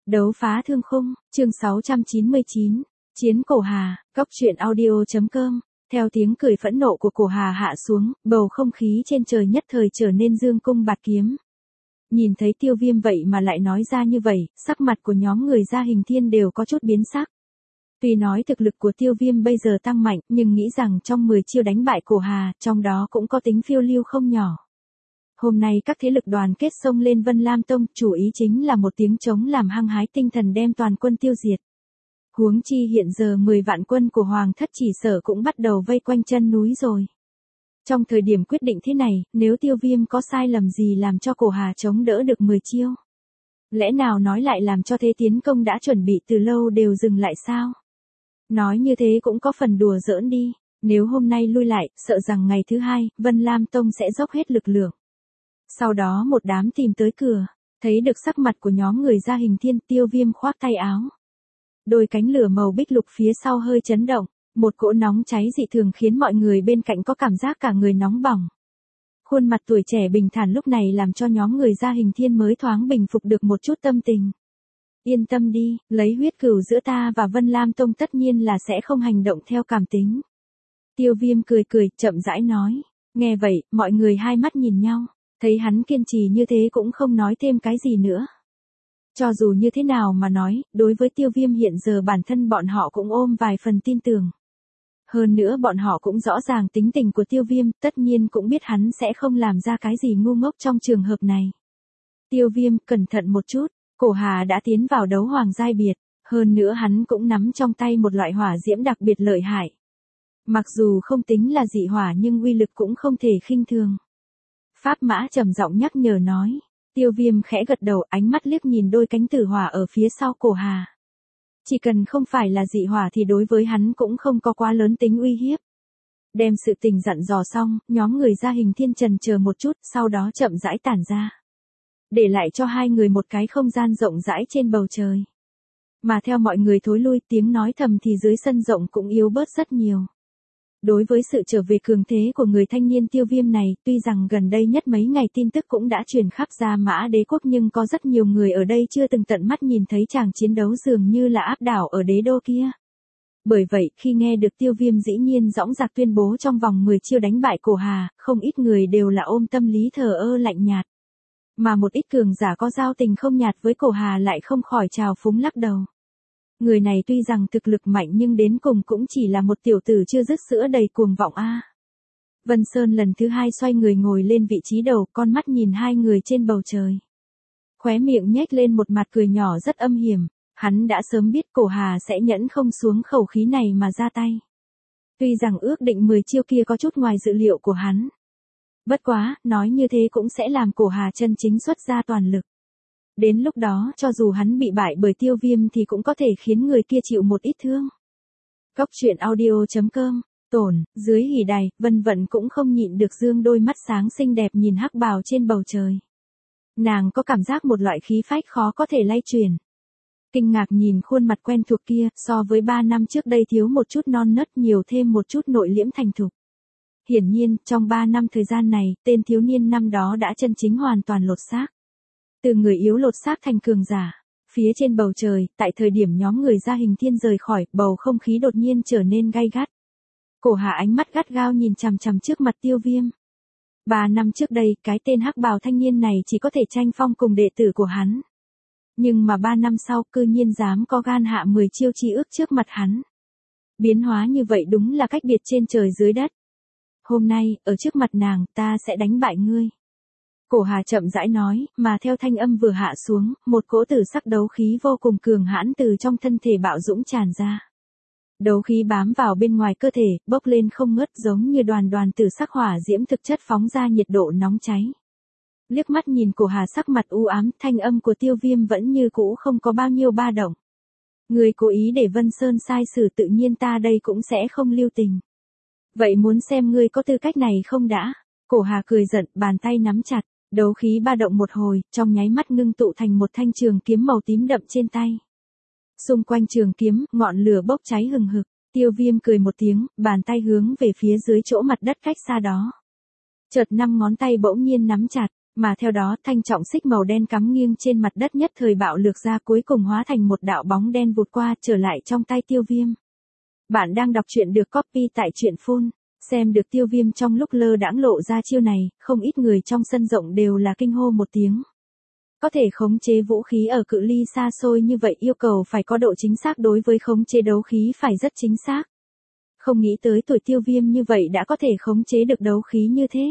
Đấu phá thương khung, chương 699, Chiến Cổ Hà, Cóc truyện audio.com. Theo tiếng cười phẫn nộ của Cổ Hà hạ xuống, bầu không khí trên trời nhất thời trở nên dương cung bạt kiếm. Nhìn thấy Tiêu Viêm vậy mà lại nói ra như vậy, sắc mặt của nhóm người Gia Hình Thiên đều có chút biến sắc. Tuy nói thực lực của Tiêu Viêm bây giờ tăng mạnh, nhưng nghĩ rằng trong 10 chiêu đánh bại Cổ Hà, trong đó cũng có tính phiêu lưu không nhỏ. Hôm nay các thế lực đoàn kết xông lên Vân Lam Tông, chủ ý chính là một tiếng trống làm hăng hái tinh thần đem toàn quân tiêu diệt. Huống chi hiện giờ 10 vạn quân của Hoàng thất chỉ sở cũng bắt đầu vây quanh chân núi rồi. Trong thời điểm quyết định thế này, nếu Tiêu Viêm có sai lầm gì làm cho Cổ Hà chống đỡ được 10 chiêu? Lẽ nào nói lại làm cho thế tiến công đã chuẩn bị từ lâu đều dừng lại sao? Nói như thế cũng có phần đùa giỡn đi, nếu hôm nay lui lại, sợ rằng ngày thứ hai, Vân Lam Tông sẽ dốc hết lực lượng. Sau đó một đám tìm tới cửa, thấy được sắc mặt của nhóm người Gia Hình Thiên, Tiêu Viêm khoác tay áo. Đôi cánh lửa màu bích lục phía sau hơi chấn động, một cỗ nóng cháy dị thường khiến mọi người bên cạnh có cảm giác cả người nóng bỏng. Khuôn mặt tuổi trẻ bình thản lúc này làm cho nhóm người Gia Hình Thiên mới thoáng bình phục được một chút tâm tình. Yên tâm đi, lấy huyết cửu giữa ta và Vân Lam Tông tất nhiên là sẽ không hành động theo cảm tính. Tiêu Viêm cười cười, chậm rãi nói. Nghe vậy, mọi người hai mắt nhìn nhau. Thấy hắn kiên trì như thế cũng không nói thêm cái gì nữa. Cho dù như thế nào mà nói, đối với Tiêu Viêm hiện giờ bản thân bọn họ cũng ôm vài phần tin tưởng. Hơn nữa bọn họ cũng rõ ràng tính tình của Tiêu Viêm, tất nhiên cũng biết hắn sẽ không làm ra cái gì ngu ngốc trong trường hợp này. Tiêu Viêm, cẩn thận một chút, Cổ Hà đã tiến vào đấu hoàng giai biệt, hơn nữa hắn cũng nắm trong tay một loại hỏa diễm đặc biệt lợi hại. Mặc dù không tính là dị hỏa nhưng uy lực cũng không thể khinh thường. Pháp Mã trầm giọng nhắc nhở nói. Tiêu Viêm khẽ gật đầu, ánh mắt liếc nhìn đôi cánh tử hỏa ở phía sau Cổ Hà. Chỉ cần không phải là dị hỏa thì đối với hắn cũng không có quá lớn tính uy hiếp. Đem sự tình dặn dò xong, nhóm người Gia Hình Thiên chần chờ một chút, sau đó chậm rãi tản ra. Để lại cho hai người một cái không gian rộng rãi trên bầu trời. Mà theo mọi người thối lui, tiếng nói thầm thì dưới sân rộng cũng yếu bớt rất nhiều. Đối với sự trở về cường thế của người thanh niên Tiêu Viêm này, tuy rằng gần đây nhất mấy ngày tin tức cũng đã truyền khắp Gia Mã Đế quốc nhưng có rất nhiều người ở đây chưa từng tận mắt nhìn thấy chàng chiến đấu dường như là áp đảo ở đế đô kia. Bởi vậy, khi nghe được Tiêu Viêm dĩ nhiên dõng dạc tuyên bố trong vòng 10 chiêu đánh bại Cổ Hà, không ít người đều là ôm tâm lý thờ ơ lạnh nhạt. Mà một ít cường giả có giao tình không nhạt với Cổ Hà lại không khỏi trào phúng lắc đầu. Người này tuy rằng thực lực mạnh nhưng đến cùng cũng chỉ là một tiểu tử chưa dứt sữa đầy cuồng vọng a. Vân Sơn lần thứ hai xoay người ngồi lên vị trí đầu, con mắt nhìn hai người trên bầu trời. Khóe miệng nhếch lên một mặt cười nhỏ rất âm hiểm, hắn đã sớm biết Cổ Hà sẽ nhẫn không xuống khẩu khí này mà ra tay. Tuy rằng ước định 10 chiêu kia có chút ngoài dự liệu của hắn. Bất quá, nói như thế cũng sẽ làm Cổ Hà chân chính xuất ra toàn lực. Đến lúc đó, cho dù hắn bị bại bởi Tiêu Viêm thì cũng có thể khiến người kia chịu một ít thương. Cóc truyện audio.com, tổn, dưới hỉ đài, Vân Vận cũng không nhịn được dương đôi mắt sáng xinh đẹp nhìn hắc bào trên bầu trời. Nàng có cảm giác một loại khí phách khó có thể lay truyền. Kinh ngạc nhìn khuôn mặt quen thuộc kia, so với 3 năm trước đây thiếu một chút non nớt nhiều thêm một chút nội liễm thành thục. Hiển nhiên, trong 3 năm thời gian này, tên thiếu niên năm đó đã chân chính hoàn toàn lột xác. Từ người yếu lột xác thành cường giả. Phía trên bầu trời, tại thời điểm nhóm người Gia Hình Thiên rời khỏi, bầu không khí đột nhiên trở nên gay gắt. Cổ Hà ánh mắt gắt gao nhìn chằm chằm trước mặt Tiêu Viêm. 3 năm trước đây, cái tên hắc bào thanh niên này chỉ có thể tranh phong cùng đệ tử của hắn. Nhưng mà 3 năm sau, cư nhiên dám có gan hạ 10 chiêu chi ước trước mặt hắn. Biến hóa như vậy đúng là cách biệt trên trời dưới đất. Hôm nay, ở trước mặt nàng, ta sẽ đánh bại ngươi. Cổ Hà chậm rãi nói, mà theo thanh âm vừa hạ xuống, một cỗ tử sắc đấu khí vô cùng cường hãn từ trong thân thể bạo dũng tràn ra. Đấu khí bám vào bên ngoài cơ thể, bốc lên không ngớt giống như đoàn đoàn tử sắc hỏa diễm thực chất phóng ra nhiệt độ nóng cháy. Liếc mắt nhìn Cổ Hà sắc mặt u ám, thanh âm của Tiêu Viêm vẫn như cũ không có bao nhiêu ba động. Ngươi cố ý để Vân Sơn sai xử tự nhiên ta đây cũng sẽ không lưu tình. Vậy muốn xem ngươi có tư cách này không đã? Cổ Hà cười giận, bàn tay nắm chặt. Đấu khí ba động một hồi, trong nháy mắt ngưng tụ thành một thanh trường kiếm màu tím đậm trên tay. Xung quanh trường kiếm, ngọn lửa bốc cháy hừng hực. Tiêu Viêm cười một tiếng, bàn tay hướng về phía dưới chỗ mặt đất cách xa đó. Chợt 5 ngón tay bỗng nhiên nắm chặt, Mà theo đó, thanh trọng xích màu đen cắm nghiêng trên mặt đất nhất thời bạo lược ra, cuối cùng hóa thành một đạo bóng đen vụt qua, trở lại trong tay Tiêu Viêm. Bạn đang đọc truyện được copy tại truyện phun. Xem được Tiêu Viêm trong lúc lơ đãng lộ ra chiêu này, không ít người trong sân rộng đều là kinh hô một tiếng. Có thể khống chế vũ khí ở cự ly xa xôi như vậy yêu cầu phải có độ chính xác, đối với khống chế đấu khí phải rất chính xác. Không nghĩ tới tuổi Tiêu Viêm như vậy đã có thể khống chế được đấu khí như thế.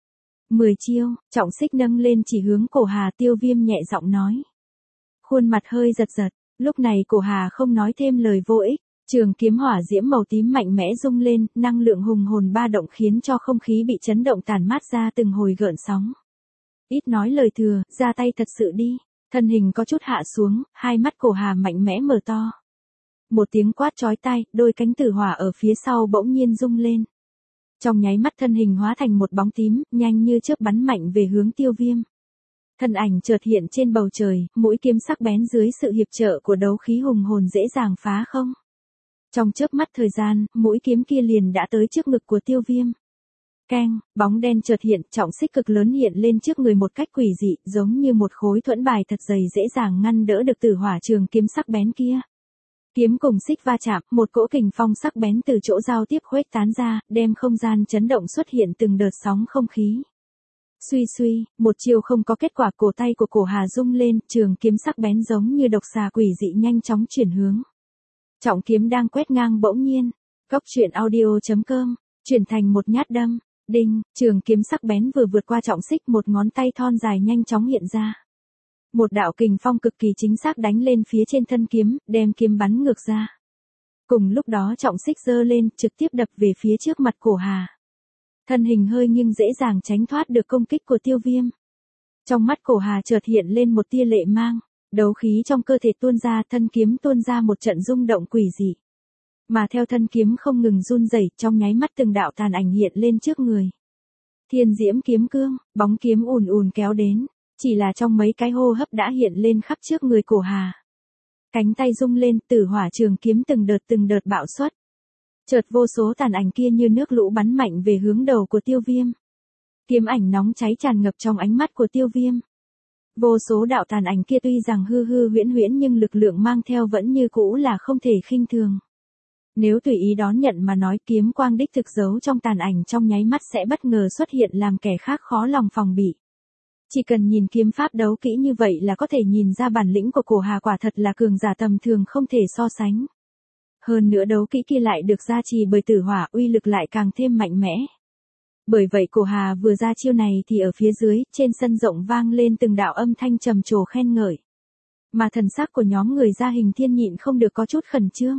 10 chiêu, trọng xích nâng lên chỉ hướng Cổ Hà. Tiêu Viêm nhẹ giọng nói. Khuôn mặt hơi giật giật, lúc này Cổ Hà không nói thêm lời vô ích. Trường kiếm hỏa diễm màu tím mạnh mẽ rung lên, năng lượng hùng hồn ba động khiến cho không khí bị chấn động tản mát ra từng hồi gợn sóng. Ít nói lời thừa, ra tay thật sự đi. Thân hình có chút hạ xuống, hai mắt Cổ Hà mạnh mẽ mở to. Một tiếng quát chói tai, đôi cánh tử hỏa ở phía sau bỗng nhiên rung lên. Trong nháy mắt thân hình hóa thành một bóng tím, nhanh như chớp bắn mạnh về hướng Tiêu Viêm. Thân ảnh chợt hiện trên bầu trời, mũi kiếm sắc bén dưới sự hiệp trợ của đấu khí hùng hồn dễ dàng phá không. Trong chớp mắt thời gian, mũi kiếm kia liền đã tới trước ngực của Tiêu Viêm. Keng, bóng đen chợt hiện, trọng xích cực lớn hiện lên trước người một cách quỷ dị, giống như một khối thuẫn bài thật dày dễ dàng ngăn đỡ được tử hỏa trường kiếm sắc bén kia. Kiếm cùng xích va chạm, một cỗ kình phong sắc bén từ chỗ giao tiếp khuếch tán ra, đem không gian chấn động, xuất hiện từng đợt sóng không khí. Suy suy, một chiêu không có kết quả, cổ tay của Cổ Hà rung lên, trường kiếm sắc bén giống như độc xà quỷ dị nhanh chóng chuyển hướng. Trọng kiếm đang quét ngang bỗng nhiên, Cốc Truyện Audio.com, chuyển thành một nhát đâm, đinh, trường kiếm sắc bén vừa vượt qua trọng xích, một ngón tay thon dài nhanh chóng hiện ra. Một đạo kình phong cực kỳ chính xác đánh lên phía trên thân kiếm, đem kiếm bắn ngược ra. Cùng lúc đó trọng xích giơ lên, trực tiếp đập về phía trước mặt Cổ Hà. Thân hình hơi nghiêng dễ dàng tránh thoát được công kích của Tiêu Viêm. Trong mắt Cổ Hà chợt hiện lên một tia lệ mang, đấu khí trong cơ thể tuôn ra, thân kiếm tuôn ra một trận rung động quỷ dị. Mà theo thân kiếm không ngừng run rẩy, trong nháy mắt từng đạo tàn ảnh hiện lên trước người. Thiên diễm kiếm cương, bóng kiếm ùn ùn kéo đến, chỉ là trong mấy cái hô hấp đã hiện lên khắp trước người Cổ Hà. Cánh tay rung lên, tử hỏa trường kiếm từng đợt bạo xuất. Chợt vô số tàn ảnh kia như nước lũ bắn mạnh về hướng đầu của Tiêu Viêm. Kiếm ảnh nóng cháy tràn ngập trong ánh mắt của Tiêu Viêm. Vô số đạo tàn ảnh kia tuy rằng hư hư huyễn huyễn nhưng lực lượng mang theo vẫn như cũ là không thể khinh thường. Nếu tùy ý đón nhận mà nói, kiếm quang đích thực giấu trong tàn ảnh trong nháy mắt sẽ bất ngờ xuất hiện, làm kẻ khác khó lòng phòng bị. Chỉ cần nhìn kiếm pháp đấu kỹ như vậy là có thể nhìn ra bản lĩnh của Cổ Hà quả thật là cường giả tầm thường không thể so sánh. Hơn nữa đấu kỹ kia lại được gia trì bởi tử hỏa, uy lực lại càng thêm mạnh mẽ. Bởi vậy Cổ Hà vừa ra chiêu này thì ở phía dưới, trên sân rộng vang lên từng đạo âm thanh trầm trồ khen ngợi. Mà thần sắc của nhóm người Gia Hình Thiên nhịn không được có chút khẩn trương.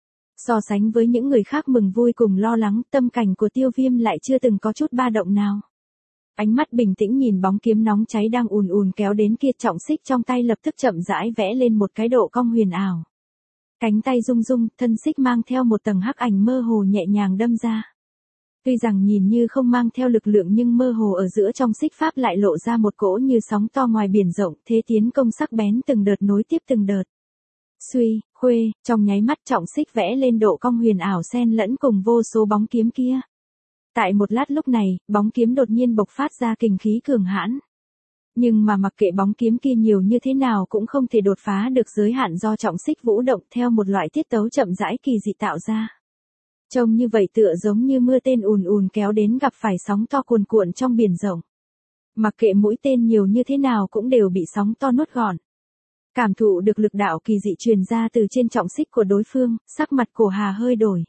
So sánh với những người khác mừng vui cùng lo lắng, tâm cảnh của Tiêu Viêm lại chưa từng có chút ba động nào. Ánh mắt bình tĩnh nhìn bóng kiếm nóng cháy đang ùn ùn kéo đến kia, trọng xích trong tay lập tức chậm rãi vẽ lên một cái độ cong huyền ảo. Cánh tay rung rung, thân xích mang theo một tầng hắc ảnh mơ hồ nhẹ nhàng đâm ra. Tuy rằng nhìn như không mang theo lực lượng nhưng mơ hồ ở giữa trong xích pháp lại lộ ra một cỗ như sóng to ngoài biển rộng, thế tiến công sắc bén từng đợt nối tiếp từng đợt. Suy, khuê, trong nháy mắt trọng xích vẽ lên độ cong huyền ảo xen lẫn cùng vô số bóng kiếm kia. Tại một lát lúc này, bóng kiếm đột nhiên bộc phát ra kình khí cường hãn. Nhưng mà mặc kệ bóng kiếm kia nhiều như thế nào cũng không thể đột phá được giới hạn do trọng xích vũ động theo một loại tiết tấu chậm rãi kỳ dị tạo ra. Trông như vậy tựa giống như mưa tên ùn ùn kéo đến gặp phải sóng to cuồn cuộn trong biển rộng. Mặc kệ mũi tên nhiều như thế nào cũng đều bị sóng to nuốt gọn. Cảm thụ được lực đạo kỳ dị truyền ra từ trên trọng xích của đối phương, sắc mặt Cổ Hà hơi đổi.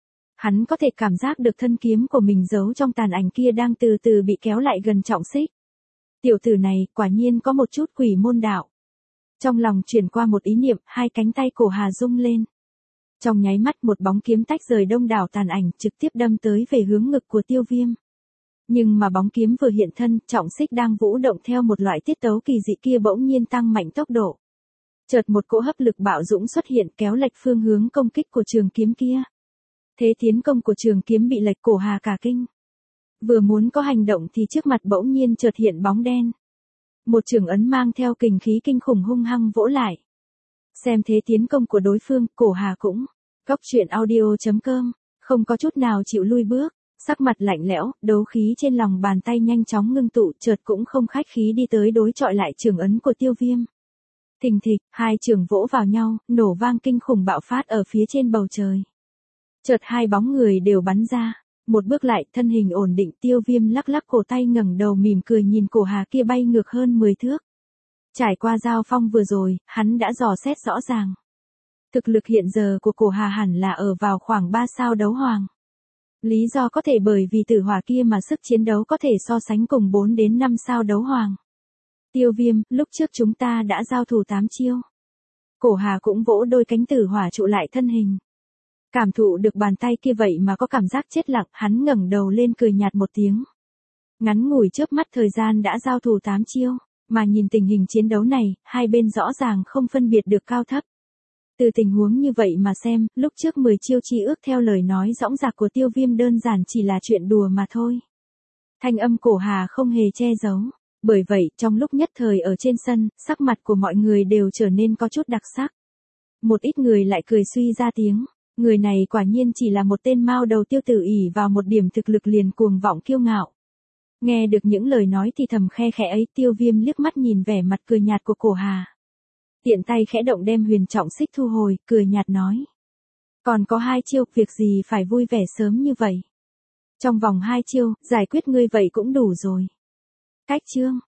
Hắn có thể cảm giác được thân kiếm của mình giấu trong tàn ảnh kia đang từ từ bị kéo lại gần trọng xích. Tiểu tử này, quả nhiên có một chút quỷ môn đạo. Trong lòng chuyển qua một ý niệm, hai cánh tay Cổ Hà rung lên. Trong nháy mắt một bóng kiếm tách rời đông đảo tàn ảnh, trực tiếp đâm tới về hướng ngực của Tiêu Viêm. Nhưng mà bóng kiếm vừa hiện thân, trọng xích đang vũ động theo một loại tiết tấu kỳ dị kia bỗng nhiên tăng mạnh tốc độ. Chợt một cỗ hấp lực bạo dũng xuất hiện, kéo lệch phương hướng công kích của trường kiếm kia. Thế tiến công của trường kiếm bị lệch, Cổ Hà cả kinh. Vừa muốn có hành động thì trước mặt bỗng nhiên chợt hiện bóng đen. Một chưởng ấn mang theo kình khí kinh khủng hung hăng vỗ lại. Xem thế tiến công của đối phương, Cổ Hà cũng. Cốc Truyện Audio.com, không có chút nào chịu lui bước. Sắc mặt lạnh lẽo, đấu khí trên lòng bàn tay nhanh chóng ngưng tụ, chợt cũng không khách khí đi tới đối chọi lại trường ấn của Tiêu Viêm. Thình thịch, hai trường vỗ vào nhau, nổ vang kinh khủng bạo phát ở phía trên bầu trời. Chợt hai bóng người đều bắn ra, một bước lại, thân hình ổn định, Tiêu Viêm lắc lắc cổ tay ngẩng đầu mỉm cười nhìn cổ hà kia bay ngược hơn 10 thước. Trải qua giao phong vừa rồi, hắn đã dò xét rõ ràng. Thực lực hiện giờ của cổ hà hẳn là ở vào khoảng 3 sao đấu hoàng. Lý do có thể bởi vì tử hỏa kia mà sức chiến đấu có thể so sánh cùng 4 đến 5 sao đấu hoàng. Tiêu Viêm, lúc trước chúng ta đã giao thủ 8 chiêu. Cổ hà cũng vỗ đôi cánh tử hỏa trụ lại thân hình. Cảm thụ được bàn tay kia vậy mà có cảm giác chết lặng, hắn ngẩng đầu lên cười nhạt một tiếng. Ngắn ngủi chớp mắt thời gian đã giao thủ 8 chiêu, mà nhìn tình hình chiến đấu này, hai bên rõ ràng không phân biệt được cao thấp. Từ tình huống như vậy mà xem, lúc trước 10 chiêu chi ước theo lời nói dõng dạc của Tiêu Viêm đơn giản chỉ là chuyện đùa mà thôi. Thanh âm cổ hà không hề che giấu. Bởi vậy, trong lúc nhất thời ở trên sân, sắc mặt của mọi người đều trở nên có chút đặc sắc. Một ít người lại cười suy ra tiếng. Người này quả nhiên chỉ là một tên mao đầu tiêu tử ỷ vào một điểm thực lực liền cuồng vọng kiêu ngạo. Nghe được những lời nói thì thầm khe khẽ ấy, Tiêu Viêm liếc mắt nhìn vẻ mặt cười nhạt của cổ hà. Tiện tay khẽ động đem huyền trọng xích thu hồi, cười nhạt nói. Còn có 2 chiêu, việc gì phải vui vẻ sớm như vậy. Trong vòng 2 chiêu, giải quyết ngươi vậy cũng đủ rồi. Cách chương.